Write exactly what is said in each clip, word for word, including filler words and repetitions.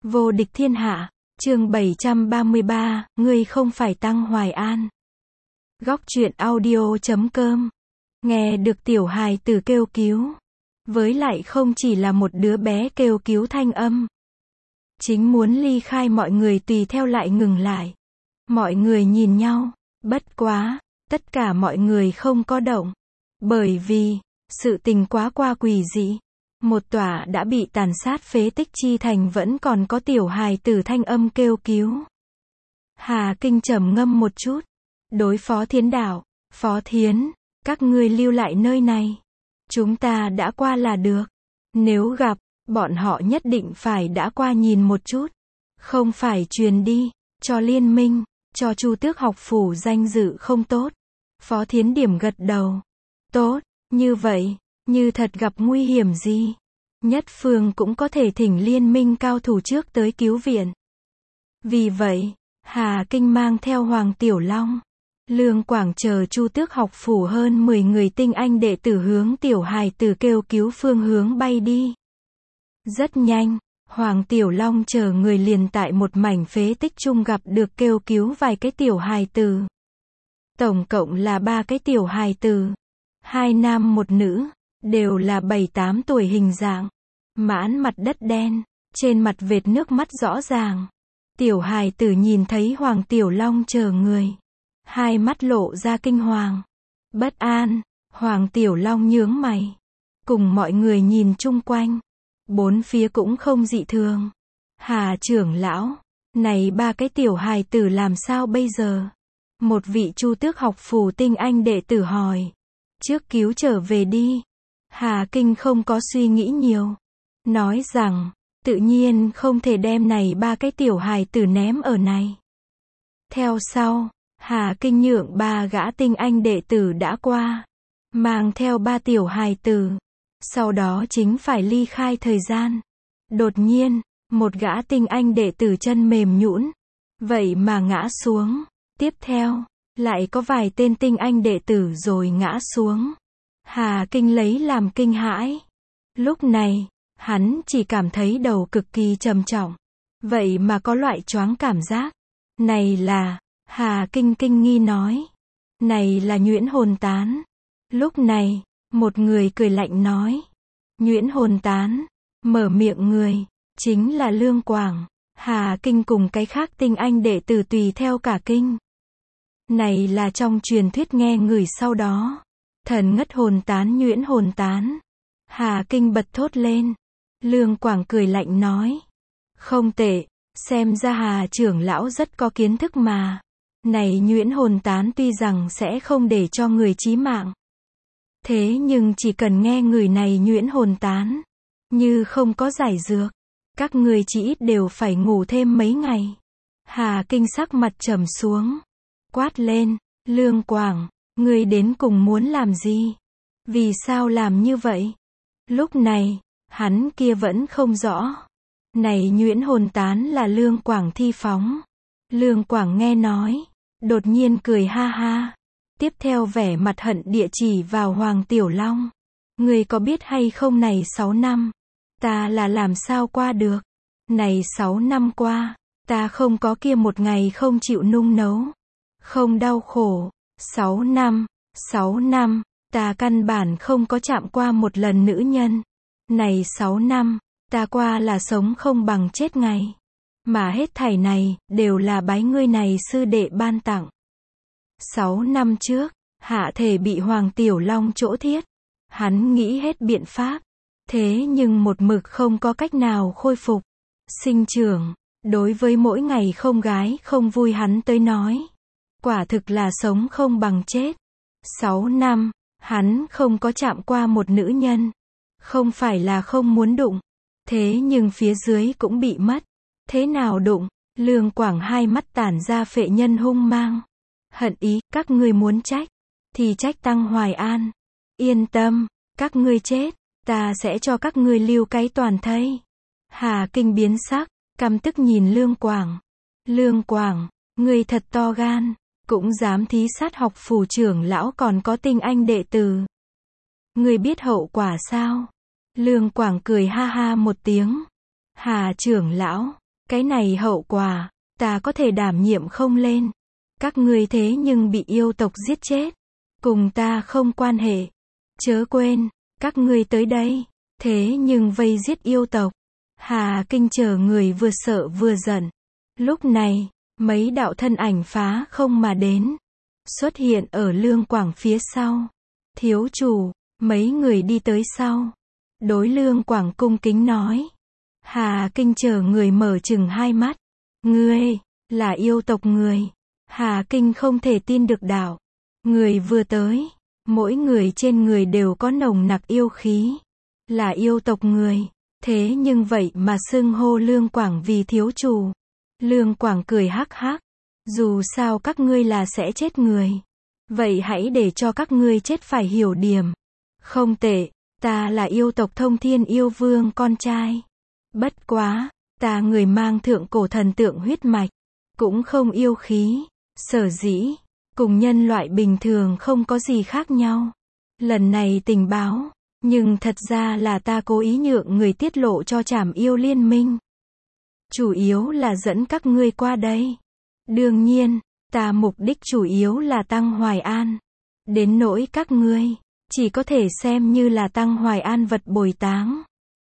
Vô địch thiên hạ, chương bảy trăm ba mươi ba, ngươi không phải Tăng Hoài An. Góc truyện audio.com. Nghe được tiểu hài tử kêu cứu. Với lại không chỉ là một đứa bé kêu cứu thanh âm. Chính muốn ly khai mọi người tùy theo lại ngừng lại. Mọi người nhìn nhau, bất quá, tất cả mọi người không có động. Bởi vì, sự tình quá qua quỷ dị. Một tòa đã bị tàn sát phế tích chi thành vẫn còn có tiểu hài tử thanh âm kêu cứu. Hà Kinh trầm ngâm một chút. Đối Phó Thiến đạo, Phó Thiến, các ngươi lưu lại nơi này. Chúng ta đã qua là được. Nếu gặp, bọn họ nhất định phải đã qua nhìn một chút. Không phải truyền đi, cho liên minh, cho Chu Tước học phủ danh dự không tốt. Phó Thiến điểm gật đầu. Tốt, như vậy. Như thật gặp nguy hiểm gì, nhất phương cũng có thể thỉnh liên minh cao thủ trước tới cứu viện. Vì vậy, Hà Kinh mang theo Hoàng Tiểu Long, Lương Quảng chờ Chu Tước học phủ hơn mười người tinh anh đệ tử hướng tiểu hài tử kêu cứu phương hướng bay đi. Rất nhanh, Hoàng Tiểu Long chờ người liền tại một mảnh phế tích chung gặp được kêu cứu vài cái tiểu hài tử. Tổng cộng là ba cái tiểu hài tử, hai nam một nữ. Đều là bảy tám tuổi hình dạng, mãn mặt đất đen, trên mặt vệt nước mắt rõ ràng. Tiểu hài tử nhìn thấy Hoàng Tiểu Long chờ người, hai mắt lộ ra kinh hoàng, bất an. Hoàng Tiểu Long nhướng mày, cùng mọi người nhìn chung quanh, bốn phía cũng không dị thường. Hà trưởng lão, này ba cái tiểu hài tử làm sao bây giờ? Một vị Chu Tước học phủ tinh anh đệ tử hỏi. Trước cứu trở về đi. Hà Kinh không có suy nghĩ nhiều. Nói rằng, tự nhiên không thể đem này ba cái tiểu hài tử ném ở này. Theo sau, Hà Kinh nhượng ba gã tinh anh đệ tử đã qua. Mang theo ba tiểu hài tử. Sau đó chính phải ly khai thời gian. Đột nhiên, một gã tinh anh đệ tử chân mềm nhũn. Vậy mà ngã xuống. Tiếp theo, lại có vài tên tinh anh đệ tử rồi ngã xuống. Hà Kinh lấy làm kinh hãi. Lúc này, hắn chỉ cảm thấy đầu cực kỳ trầm trọng. Vậy mà có loại choáng cảm giác. Này là, Hà Kinh kinh nghi nói. Này là nhuyễn hồn tán. Lúc này, một người cười lạnh nói. Nhuyễn hồn tán, mở miệng người, chính là Lương Quảng. Hà Kinh cùng cái khác tinh anh đệ tử tùy theo cả kinh. Này là trong truyền thuyết nghe người sau đó. Thần ngất hồn tán nhuyễn hồn tán. Hà Kinh bật thốt lên. Lương Quảng cười lạnh nói. Không tệ, xem ra Hà trưởng lão rất có kiến thức mà. Này nhuyễn hồn tán tuy rằng sẽ không để cho người chí mạng. Thế nhưng chỉ cần nghe người này nhuyễn hồn tán. Như không có giải dược. Các người chỉ ít đều phải ngủ thêm mấy ngày. Hà Kinh sắc mặt trầm xuống. Quát lên, Lương Quảng. Ngươi đến cùng muốn làm gì? Vì sao làm như vậy? Lúc này, hắn kia vẫn không rõ. Này nhuyễn hồn tán là Lương Quảng thi phóng. Lương Quảng nghe nói, đột nhiên cười ha ha. Tiếp theo vẻ mặt hận địa chỉ vào Hoàng Tiểu Long. Ngươi có biết hay không này sáu năm, ta là làm sao qua được? Này sáu năm qua, ta không có kia một ngày không chịu nung nấu, không đau khổ. Sáu năm, sáu năm, ta căn bản không có chạm qua một lần nữ nhân. Này sáu năm, ta qua là sống không bằng chết ngày. Mà hết thảy này, đều là bái ngươi này sư đệ ban tặng. Sáu năm trước, hạ thể bị Hoàng Tiểu Long chỗ thiết. Hắn nghĩ hết biện pháp. Thế nhưng một mực không có cách nào khôi phục. Sinh trưởng, đối với mỗi ngày không gái không vui hắn tới nói. Quả thực là sống không bằng chết. Sáu năm, hắn không có chạm qua một nữ nhân. Không phải là không muốn đụng. Thế nhưng phía dưới cũng bị mất. Thế nào đụng? Lương Quảng hai mắt tản ra phệ nhân hung mang. Hận ý, các ngươi muốn trách. Thì trách Tăng Hoài An. Yên tâm, các ngươi chết. Ta sẽ cho các ngươi lưu cái toàn thây. Hà Kinh biến sắc, căm tức nhìn Lương Quảng. Lương Quảng, ngươi thật to gan. Cũng dám thí sát học phủ trưởng lão còn có tinh anh đệ tử. Ngươi biết hậu quả sao? Lương Quảng cười ha ha một tiếng. Hà trưởng lão, Cái này hậu quả, ta có thể đảm nhiệm không lên. Các ngươi thế nhưng bị yêu tộc giết chết. Cùng ta không quan hệ. Chớ quên, các ngươi tới đây. Thế nhưng vây giết yêu tộc. Hà Kinh chờ người vừa sợ vừa giận. Lúc này, mấy đạo thân ảnh phá không mà đến. Xuất hiện ở Lương Quảng phía sau. Thiếu chủ, mấy người đi tới sau. Đối Lương Quảng cung kính nói. Hà Kinh chờ người mở chừng hai mắt. Ngươi, là yêu tộc người. Hà Kinh không thể tin được đạo. Người vừa tới, mỗi người trên người đều có nồng nặc yêu khí. Là yêu tộc người. Thế nhưng vậy mà xưng hô Lương Quảng vì thiếu chủ. Lương Quảng cười hắc hắc. Dù sao các ngươi là sẽ chết người. Vậy hãy để cho các ngươi chết phải hiểu điểm. Không tệ, ta là yêu tộc Thông Thiên Yêu Vương con trai. Bất quá, ta người mang thượng cổ thần tượng huyết mạch. Cũng không yêu khí. Sở dĩ, cùng nhân loại bình thường không có gì khác nhau. Lần này tình báo, nhưng thật ra là ta cố ý nhượng người tiết lộ cho Trảm Yêu Liên Minh. Chủ yếu là dẫn các ngươi qua đây. Đương nhiên, ta mục đích chủ yếu là Tăng Hoài An. Đến nỗi các ngươi, chỉ có thể xem như là Tăng Hoài An vật bồi táng.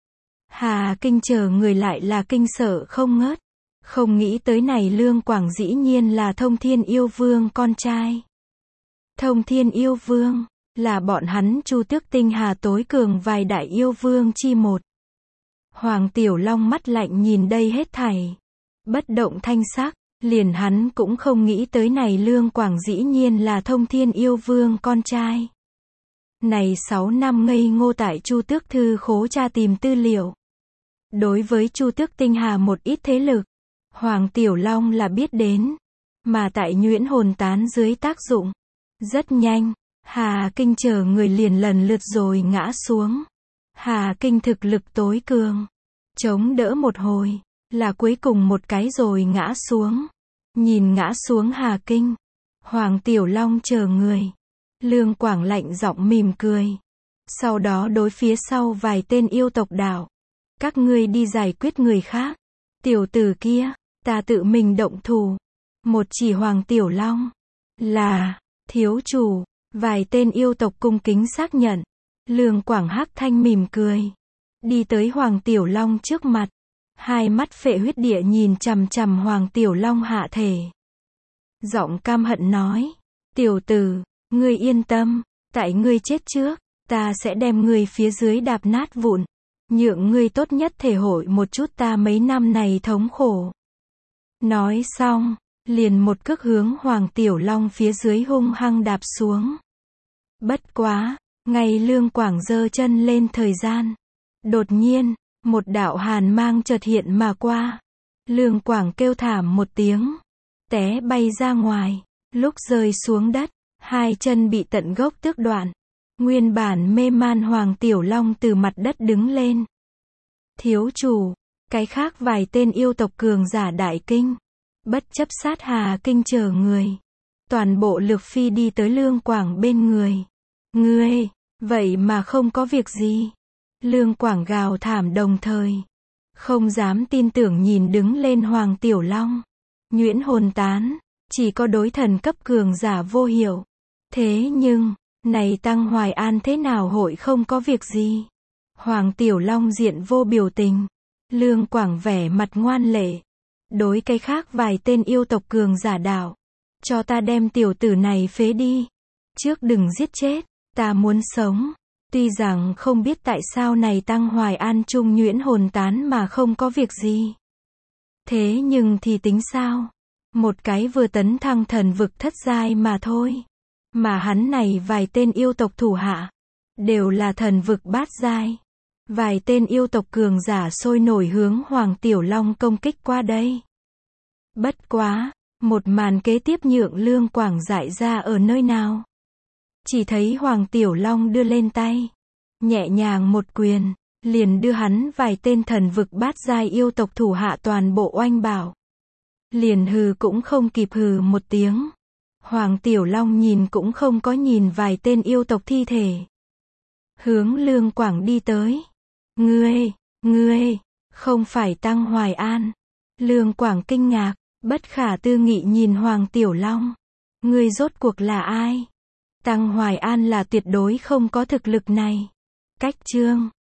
Hà Kinh chờ người lại là kinh sợ không ngớt. Không nghĩ tới này Lương Quảng dĩ nhiên là Thông Thiên Yêu Vương con trai. Thông Thiên Yêu Vương, là bọn hắn Chu Tước Tinh Hà tối cường vài đại yêu vương chi một. Hoàng Tiểu Long mắt lạnh nhìn đây hết thảy. Bất động thanh sắc, liền hắn cũng không nghĩ tới này Lương Quảng dĩ nhiên là Thông Thiên Yêu Vương con trai. Này sáu năm ngây ngô tại Chu Tước Thư khố tra tìm tư liệu. Đối với Chu Tước Tinh Hà một ít thế lực, Hoàng Tiểu Long là biết đến. Mà tại nhuyễn hồn tán dưới tác dụng. Rất nhanh, Hà Kinh chờ người liền lần lượt rồi ngã xuống. Hà Kinh thực lực tối cường. Chống đỡ một hồi, là cuối cùng một cái rồi ngã xuống. Nhìn ngã xuống Hà Kinh. Hoàng Tiểu Long chờ người. Lương Quảng lạnh giọng mỉm cười. Sau đó đối phía sau vài tên yêu tộc đạo. Các ngươi đi giải quyết người khác. Tiểu tử kia, ta tự mình động thủ. Một chỉ Hoàng Tiểu Long. Là, thiếu chủ. Vài tên yêu tộc cung kính xác nhận. Lương Quảng hắc thanh mỉm cười. Đi tới Hoàng Tiểu Long trước mặt. Hai mắt phệ huyết địa nhìn chằm chằm Hoàng Tiểu Long hạ thể. Giọng cam hận nói. Tiểu tử, ngươi yên tâm. Tại ngươi chết trước, ta sẽ đem ngươi phía dưới đạp nát vụn. Nhượng ngươi tốt nhất thể hội một chút ta mấy năm này thống khổ. Nói xong, liền một cước hướng Hoàng Tiểu Long phía dưới hung hăng đạp xuống. Bất quá, ngay Lương Quảng giơ chân lên thời gian. Đột nhiên, một đạo hàn mang chợt hiện mà qua. Lương Quảng kêu thảm một tiếng. Té bay ra ngoài. Lúc rơi xuống đất, hai chân bị tận gốc tước đoạn. Nguyên bản mê man Hoàng Tiểu Long từ mặt đất đứng lên. Thiếu chủ, cái khác vài tên yêu tộc cường giả đại kinh. Bất chấp sát Hà Kinh chờ người. Toàn bộ lực phi đi tới Lương Quảng bên người. Ngươi, vậy mà không có việc gì. Lương Quảng gào thảm đồng thời. Không dám tin tưởng nhìn đứng lên Hoàng Tiểu Long. Nhuyễn hồn tán, chỉ có đối thần cấp cường giả vô hiệu. Thế nhưng, này Tăng Hoài An thế nào hội không có việc gì. Hoàng Tiểu Long diện vô biểu tình. Lương Quảng vẻ mặt ngoan lệ. Đối cái khác vài tên yêu tộc cường giả đạo. Cho ta đem tiểu tử này phế đi. Trước đừng giết chết, ta muốn sống. Tuy rằng không biết tại sao này Tăng Hoài An trung nhuyễn hồn tán mà không có việc gì. Thế nhưng thì tính sao? Một cái vừa tấn thăng thần vực thất giai mà thôi. Mà hắn này vài tên yêu tộc thủ hạ. Đều là thần vực bát giai. Vài tên yêu tộc cường giả sôi nổi hướng Hoàng Tiểu Long công kích qua đây. Bất quá, một màn kế tiếp nhượng Lương Quảng dại ra ở nơi nào. Chỉ thấy Hoàng Tiểu Long đưa lên tay. Nhẹ nhàng một quyền, liền đưa hắn vài tên thần vực bát giai yêu tộc thủ hạ toàn bộ oanh bảo. Liền hừ cũng không kịp hừ một tiếng. Hoàng Tiểu Long nhìn cũng không có nhìn vài tên yêu tộc thi thể. Hướng Lương Quảng đi tới. Ngươi, ngươi, không phải Tăng Hoài An. Lương Quảng kinh ngạc, bất khả tư nghị nhìn Hoàng Tiểu Long. Ngươi rốt cuộc là ai? Tăng Hoài An là tuyệt đối không có thực lực này. Cách chương